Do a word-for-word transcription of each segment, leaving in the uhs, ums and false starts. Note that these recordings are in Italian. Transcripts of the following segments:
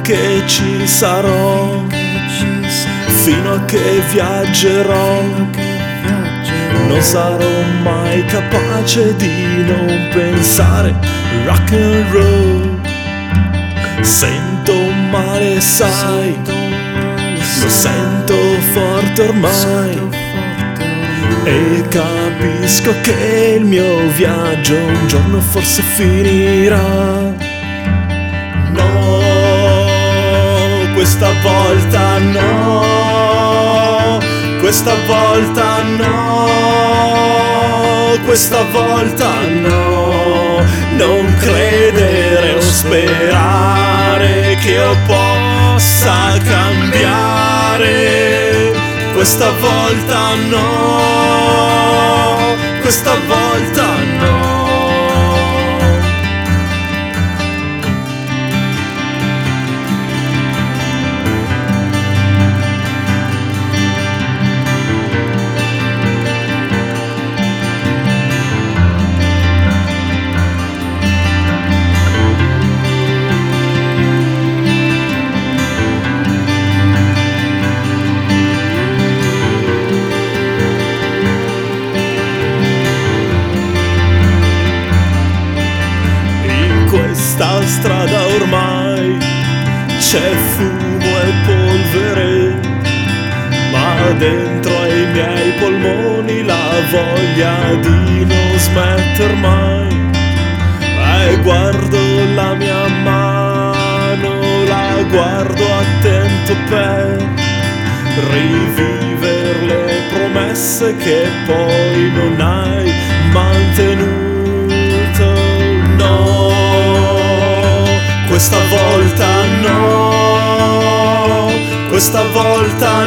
che ci sarò, fino a che viaggerò. Non sarò mai capace di non pensare rock and roll. Sento male, sai, lo sento forte ormai, e capisco che il mio viaggio un giorno forse finirà. No, questa volta no, questa volta no, questa volta no. Non credere o sperare che io possa cambiare. Questa volta no, questa volta no. Questa strada ormai c'è fumo e polvere, ma dentro ai miei polmoni la voglia di non smettere mai. E guardo la mia mano, la guardo attento per rivivere le promesse che poi non hai mantenuto. No, questa volta no, questa volta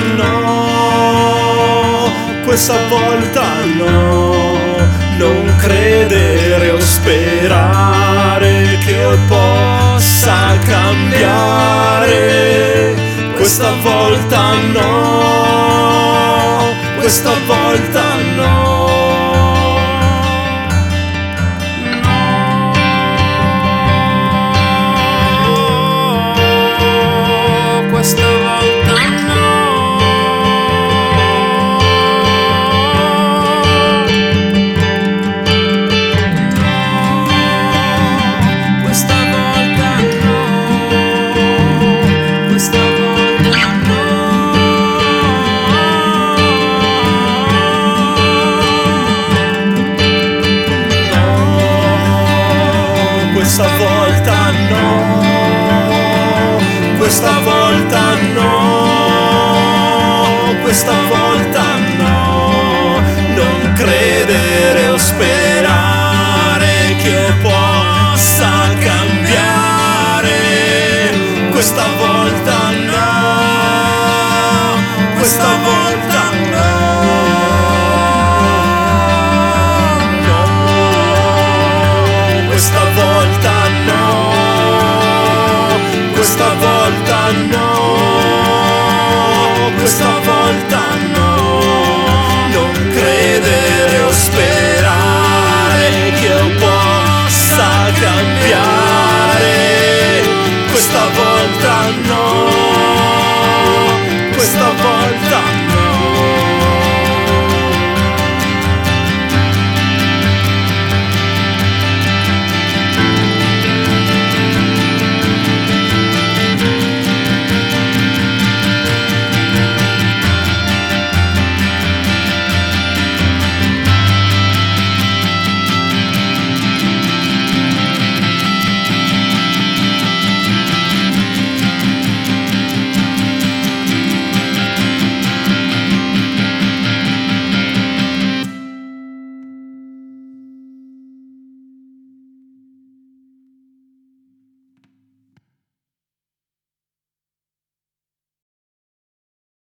no, questa volta no. Non credere o sperare che io possa cambiare. Questa volta no, questa volta no. Questa volta no. No, questa volta no. Questa volta no. No, questa volta no. Questa volta no, questa volta